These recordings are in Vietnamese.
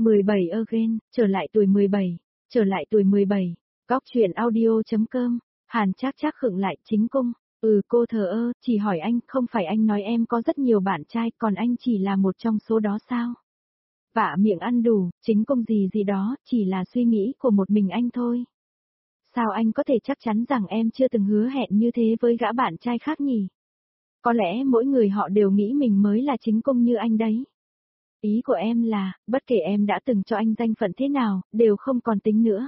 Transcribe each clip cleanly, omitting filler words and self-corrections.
17 again, trở lại tuổi 17, trở lại tuổi 17. Góc chuyện audio.com, Hàn Trác Trác khựng lại, chính cung. Cô thờ ơ, chỉ hỏi anh, không phải anh nói em có rất nhiều bạn trai, còn anh chỉ là một trong số đó sao? Vạ miệng ăn đủ, chính cung gì gì đó, chỉ là suy nghĩ của một mình anh thôi. Sao anh có thể chắc chắn rằng em chưa từng hứa hẹn như thế với gã bạn trai khác nhỉ? Có lẽ mỗi người họ đều nghĩ mình mới là chính cung như anh đấy. Ý của em là, bất kể em đã từng cho anh danh phận thế nào, đều không còn tính nữa.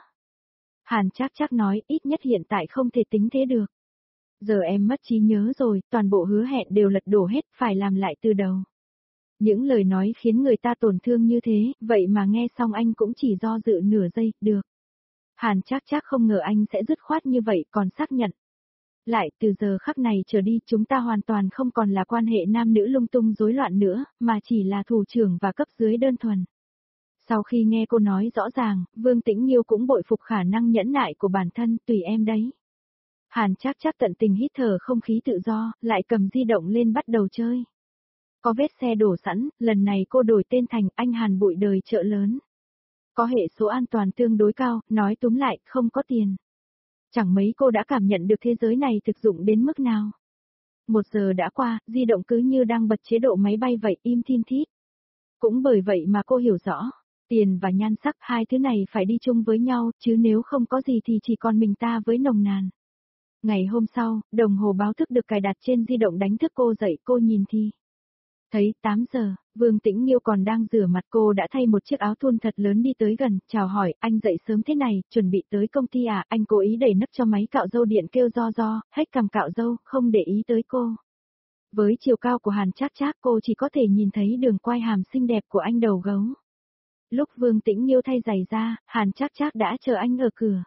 Hàn Trác Trác nói, ít nhất hiện tại không thể tính thế được. Giờ em mất trí nhớ rồi, toàn bộ hứa hẹn đều lật đổ hết, phải làm lại từ đầu. Những lời nói khiến người ta tổn thương như thế, vậy mà nghe xong anh cũng chỉ do dự nửa giây, được. Hàn Trác Trác không ngờ anh sẽ dứt khoát như vậy, còn xác nhận. Lại, từ giờ khắc này trở đi, chúng ta hoàn toàn không còn là quan hệ nam nữ lung tung rối loạn nữa, mà chỉ là thủ trưởng và cấp dưới đơn thuần. Sau khi nghe cô nói rõ ràng, Vương Tĩnh Nhiêu cũng bội phục khả năng nhẫn nại của bản thân, tùy em đấy. Hàn Trác Trác tận tình hít thở không khí tự do, lại cầm di động lên bắt đầu chơi. Có vết xe đổ sẵn, lần này cô đổi tên thành anh Hàn bụi đời chợ lớn. Có hệ số an toàn tương đối cao, nói túm lại, không có tiền. Chẳng mấy cô đã cảm nhận được thế giới này thực dụng đến mức nào. 1 giờ đã qua, di động cứ như đang bật chế độ máy bay vậy, im thin thít. Cũng bởi vậy mà cô hiểu rõ, tiền và nhan sắc, hai thứ này phải đi chung với nhau, chứ nếu không có gì thì chỉ còn mình ta với nồng nàn. Ngày hôm sau, đồng hồ báo thức được cài đặt trên di động đánh thức cô dậy, cô nhìn thì thấy 8 giờ, Vương Tĩnh Nhiêu còn đang rửa mặt, cô đã thay một chiếc áo thun thật lớn đi tới gần, chào hỏi, anh dậy sớm thế này, chuẩn bị tới công ty à, anh cố ý đẩy nấc cho máy cạo râu điện kêu do, hết cằm cạo râu, không để ý tới cô. Với chiều cao của Hàn Trác Trác cô chỉ có thể nhìn thấy đường quai hàm xinh đẹp của anh đầu gấu. Lúc Vương Tĩnh Nhiêu thay giày ra, Hàn Trác Trác đã chờ anh ở cửa.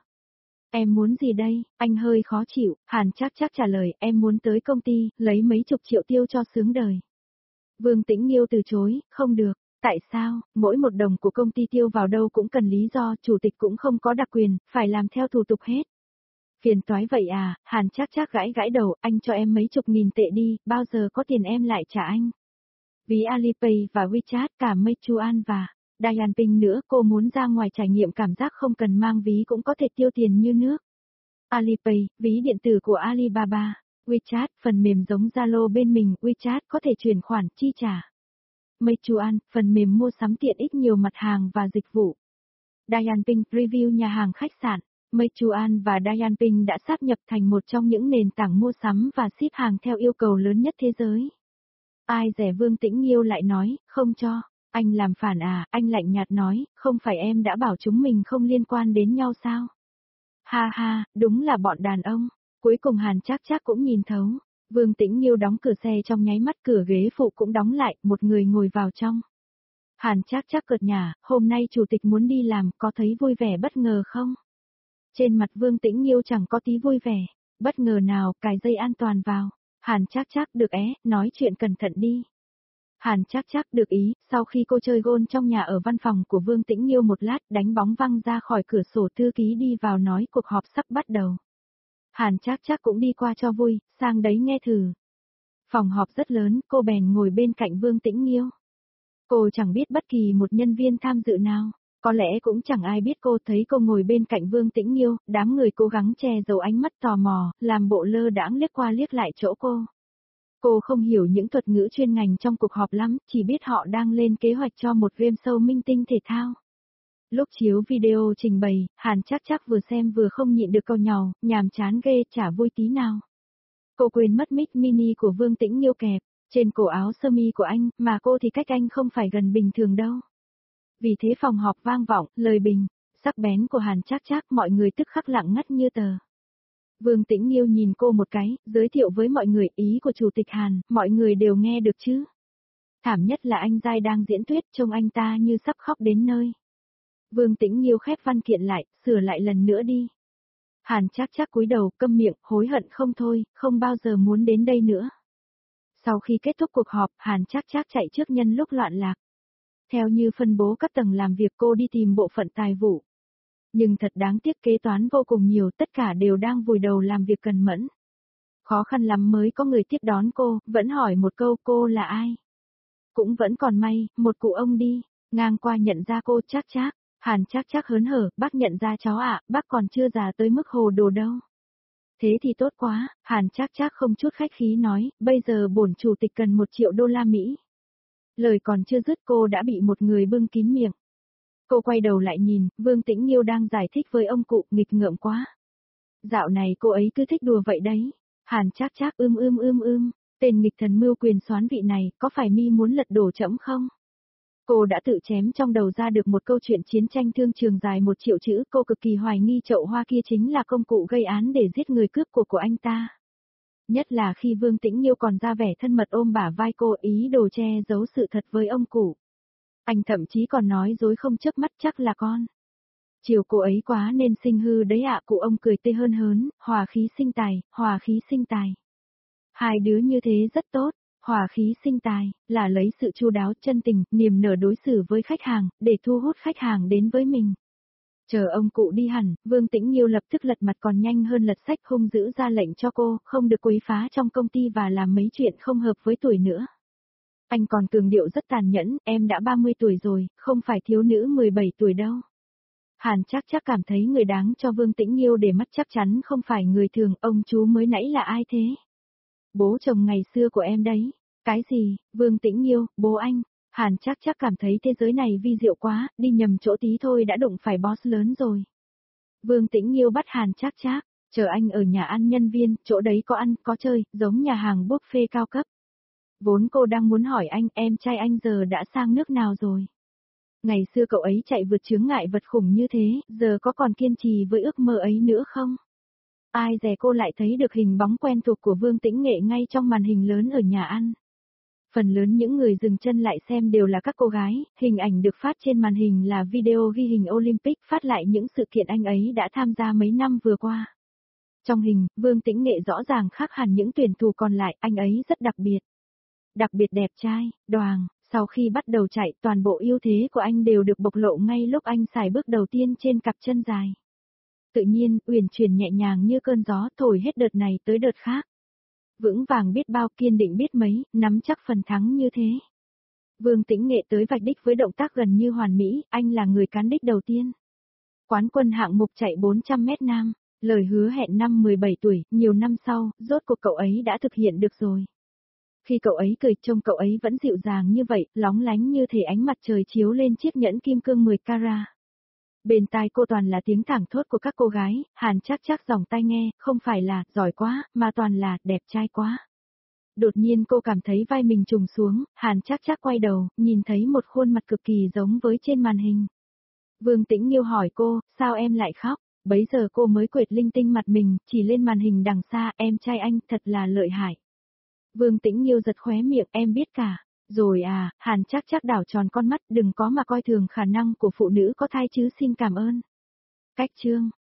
Em muốn gì đây? Anh hơi khó chịu, Hàn Trác Trác trả lời, em muốn tới công ty, lấy mấy chục triệu tiêu cho sướng đời. Vương Tĩnh Nhiêu từ chối, không được, tại sao, mỗi một đồng của công ty tiêu vào đâu cũng cần lý do, chủ tịch cũng không có đặc quyền, phải làm theo thủ tục hết. Phiền toái vậy à, Hàn Trác Trác gãi gãi đầu, anh cho em mấy chục nghìn tệ đi, bao giờ có tiền em lại trả anh. Ví Alipay và WeChat, cả Meituan và Dianping nữa, cô muốn ra ngoài trải nghiệm cảm giác không cần mang ví cũng có thể tiêu tiền như nước. Alipay, ví điện tử của Alibaba. WeChat, phần mềm giống Zalo bên mình, WeChat có thể chuyển khoản, chi trả. Meituan, phần mềm mua sắm tiện ích nhiều mặt hàng và dịch vụ. Dianping, review nhà hàng khách sạn. Meituan và Dianping đã sáp nhập thành một trong những nền tảng mua sắm và ship hàng theo yêu cầu lớn nhất thế giới. Ai rẻ, Vương Tĩnh Nhiêu lại nói, không cho. Anh làm phản à, anh lạnh nhạt nói, không phải em đã bảo chúng mình không liên quan đến nhau sao? Ha ha, đúng là bọn đàn ông. Cuối cùng Hàn Trác Trác cũng nhìn thấu. Vương Tĩnh Nhiêu đóng cửa xe trong nháy mắt, cửa ghế phụ cũng đóng lại, một người ngồi vào trong. Hàn Trác Trác cợt nhả, hôm nay chủ tịch muốn đi làm, có thấy vui vẻ bất ngờ không? Trên mặt Vương Tĩnh Nhiêu chẳng có tí vui vẻ. Bất ngờ nào, cài dây an toàn vào. Hàn Trác Trác, được nói chuyện cẩn thận đi. Hàn Trác Trác được ý, sau khi cô chơi gôn trong nhà ở văn phòng của Vương Tĩnh Nhiêu một lát, đánh bóng văng ra khỏi cửa sổ, thư ký đi vào nói cuộc họp sắp bắt đầu. Hàn Trác Trác cũng đi qua cho vui, sang đấy nghe thử. Phòng họp rất lớn, cô bèn ngồi bên cạnh Vương Tĩnh Nhiêu. Cô chẳng biết bất kỳ một nhân viên tham dự nào, có lẽ cũng chẳng ai biết cô. Thấy cô ngồi bên cạnh Vương Tĩnh Nhiêu, đám người cố gắng che giấu ánh mắt tò mò, làm bộ lơ đãng liếc qua liếc lại chỗ cô. Cô không hiểu những thuật ngữ chuyên ngành trong cuộc họp lắm, chỉ biết họ đang lên kế hoạch cho một game show minh tinh thể thao. Lúc chiếu video trình bày, Hàn Trác Trác vừa xem vừa không nhịn được câu nhàu, nhàm chán ghê, chả vui tí nào. Cô quên mất mic mini của Vương Tĩnh Nhiêu kẹp trên cổ áo sơ mi của anh, mà cô thì cách anh không phải gần bình thường đâu. Vì thế phòng họp vang vọng, lời bình, sắc bén của Hàn Trác Trác, mọi người tức khắc lặng ngắt như tờ. Vương Tĩnh Nhiêu nhìn cô một cái, giới thiệu với mọi người ý của Chủ tịch Hàn, mọi người đều nghe được chứ. Thảm nhất là anh Giai đang diễn thuyết, trông anh ta như sắp khóc đến nơi. Vương Tĩnh Nhiêu khép văn kiện lại, sửa lại lần nữa đi. Hàn Trác Trác cúi đầu, câm miệng, hối hận không thôi, không bao giờ muốn đến đây nữa. Sau khi kết thúc cuộc họp, Hàn Trác Trác chạy trước nhân lúc loạn lạc. Theo như phân bố các tầng làm việc, cô đi tìm bộ phận tài vụ. Nhưng thật đáng tiếc, kế toán vô cùng nhiều, tất cả đều đang vùi đầu làm việc cần mẫn. Khó khăn lắm mới có người tiếp đón cô, vẫn hỏi một câu, cô là ai? Cũng vẫn còn may, một cụ ông đi. Ngang qua nhận ra cô Trác Trác, Hàn Trác Trác hớn hở, bác nhận ra cháu ạ, bác còn chưa già tới mức hồ đồ đâu. Thế thì tốt quá, Hàn Trác Trác không chút khách khí nói, bây giờ bổn chủ tịch cần 1 triệu đô la Mỹ. Lời còn chưa dứt cô đã bị một người bưng kín miệng. Cô quay đầu lại nhìn, Vương Tĩnh Nghiêu đang giải thích với ông cụ, nghịch ngợm quá. Dạo này cô ấy cứ thích đùa vậy đấy. Hàn Trác Trác tên nghịch thần mưu quyền soán vị này, có phải mi muốn lật đổ trẫm không? Cô đã tự chém trong đầu ra được một câu chuyện chiến tranh thương trường dài 1 triệu chữ, cô cực kỳ hoài nghi chậu hoa kia chính là công cụ gây án để giết người cướp của anh ta. Nhất là khi Vương Tĩnh Nghiêu còn ra vẻ thân mật ôm bả vai cô, ý đồ che giấu sự thật với ông cụ. Anh thậm chí còn nói dối không chớp mắt, chắc là con. Chiều cô ấy quá nên sinh hư đấy ạ, cụ ông cười tê hơn hớn, hòa khí sinh tài, hòa khí sinh tài. Hai đứa như thế rất tốt, hòa khí sinh tài, là lấy sự chu đáo, chân tình, niềm nở đối xử với khách hàng, để thu hút khách hàng đến với mình. Chờ ông cụ đi hẳn, Vương Tĩnh Nghiêu lập tức lật mặt còn nhanh hơn lật sách, hung dữ ra lệnh cho cô, không được quấy phá trong công ty và làm mấy chuyện không hợp với tuổi nữa. Anh còn cường điệu rất tàn nhẫn, em đã 30 tuổi rồi, không phải thiếu nữ 17 tuổi đâu. Hàn Trác Trác cảm thấy người đáng cho Vương Tĩnh Nghiêu để mắt chắc chắn không phải người thường, ông chú mới nãy là ai thế? Bố chồng ngày xưa của em đấy. Cái gì, Vương Tĩnh Nghiêu, bố anh? Hàn Trác Trác cảm thấy thế giới này vi diệu quá, đi nhầm chỗ tí thôi đã đụng phải boss lớn rồi. Vương Tĩnh Nghiêu bắt Hàn Trác Trác, chờ anh ở nhà ăn nhân viên, chỗ đấy có ăn, có chơi, giống nhà hàng buffet cao cấp. Vốn cô đang muốn hỏi anh, em trai anh giờ đã sang nước nào rồi? Ngày xưa cậu ấy chạy vượt chướng ngại vật khủng như thế, giờ có còn kiên trì với ước mơ ấy nữa không? Ai dè cô lại thấy được hình bóng quen thuộc của Vương Tĩnh Nghệ ngay trong màn hình lớn ở nhà ăn. Phần lớn những người dừng chân lại xem đều là các cô gái, hình ảnh được phát trên màn hình là video ghi hình Olympic phát lại những sự kiện anh ấy đã tham gia mấy năm vừa qua. Trong hình, Vương Tĩnh Nghệ rõ ràng khác hẳn những tuyển thủ còn lại, anh ấy rất đặc biệt. Đặc biệt đẹp trai, đoàng, sau khi bắt đầu chạy toàn bộ ưu thế của anh đều được bộc lộ ngay lúc anh xài bước đầu tiên trên cặp chân dài. Tự nhiên, uyển chuyển nhẹ nhàng như cơn gió thổi hết đợt này tới đợt khác. Vững vàng biết bao, kiên định biết mấy, nắm chắc phần thắng như thế. Vương Tĩnh Nghệ tới vạch đích với động tác gần như hoàn mỹ, anh là người cán đích đầu tiên. Quán quân hạng mục chạy 400m nam, lời hứa hẹn năm 17 tuổi, nhiều năm sau, rốt cuộc cậu ấy đã thực hiện được rồi. Khi cậu ấy cười trông cậu ấy vẫn dịu dàng như vậy, lóng lánh như thể ánh mặt trời chiếu lên chiếc nhẫn kim cương 10 carat. Bên tai cô toàn là tiếng thảng thốt của các cô gái, Hàn Trác Trác dòng tai nghe, không phải là giỏi quá, mà toàn là đẹp trai quá. Đột nhiên cô cảm thấy vai mình trùng xuống, Hàn Trác Trác quay đầu, nhìn thấy một khuôn mặt cực kỳ giống với trên màn hình. Vương Tĩnh Nghiêu hỏi cô, sao em lại khóc? Bấy giờ cô mới quệt linh tinh mặt mình, chỉ lên màn hình đằng xa, em trai anh thật là lợi hại. Vương Tĩnh Nghiêu giật khóe miệng, em biết cả. Rồi à, Hàn Trác Trác đảo tròn con mắt, đừng có mà coi thường khả năng của phụ nữ có thai chứ, xin cảm ơn. Cách chương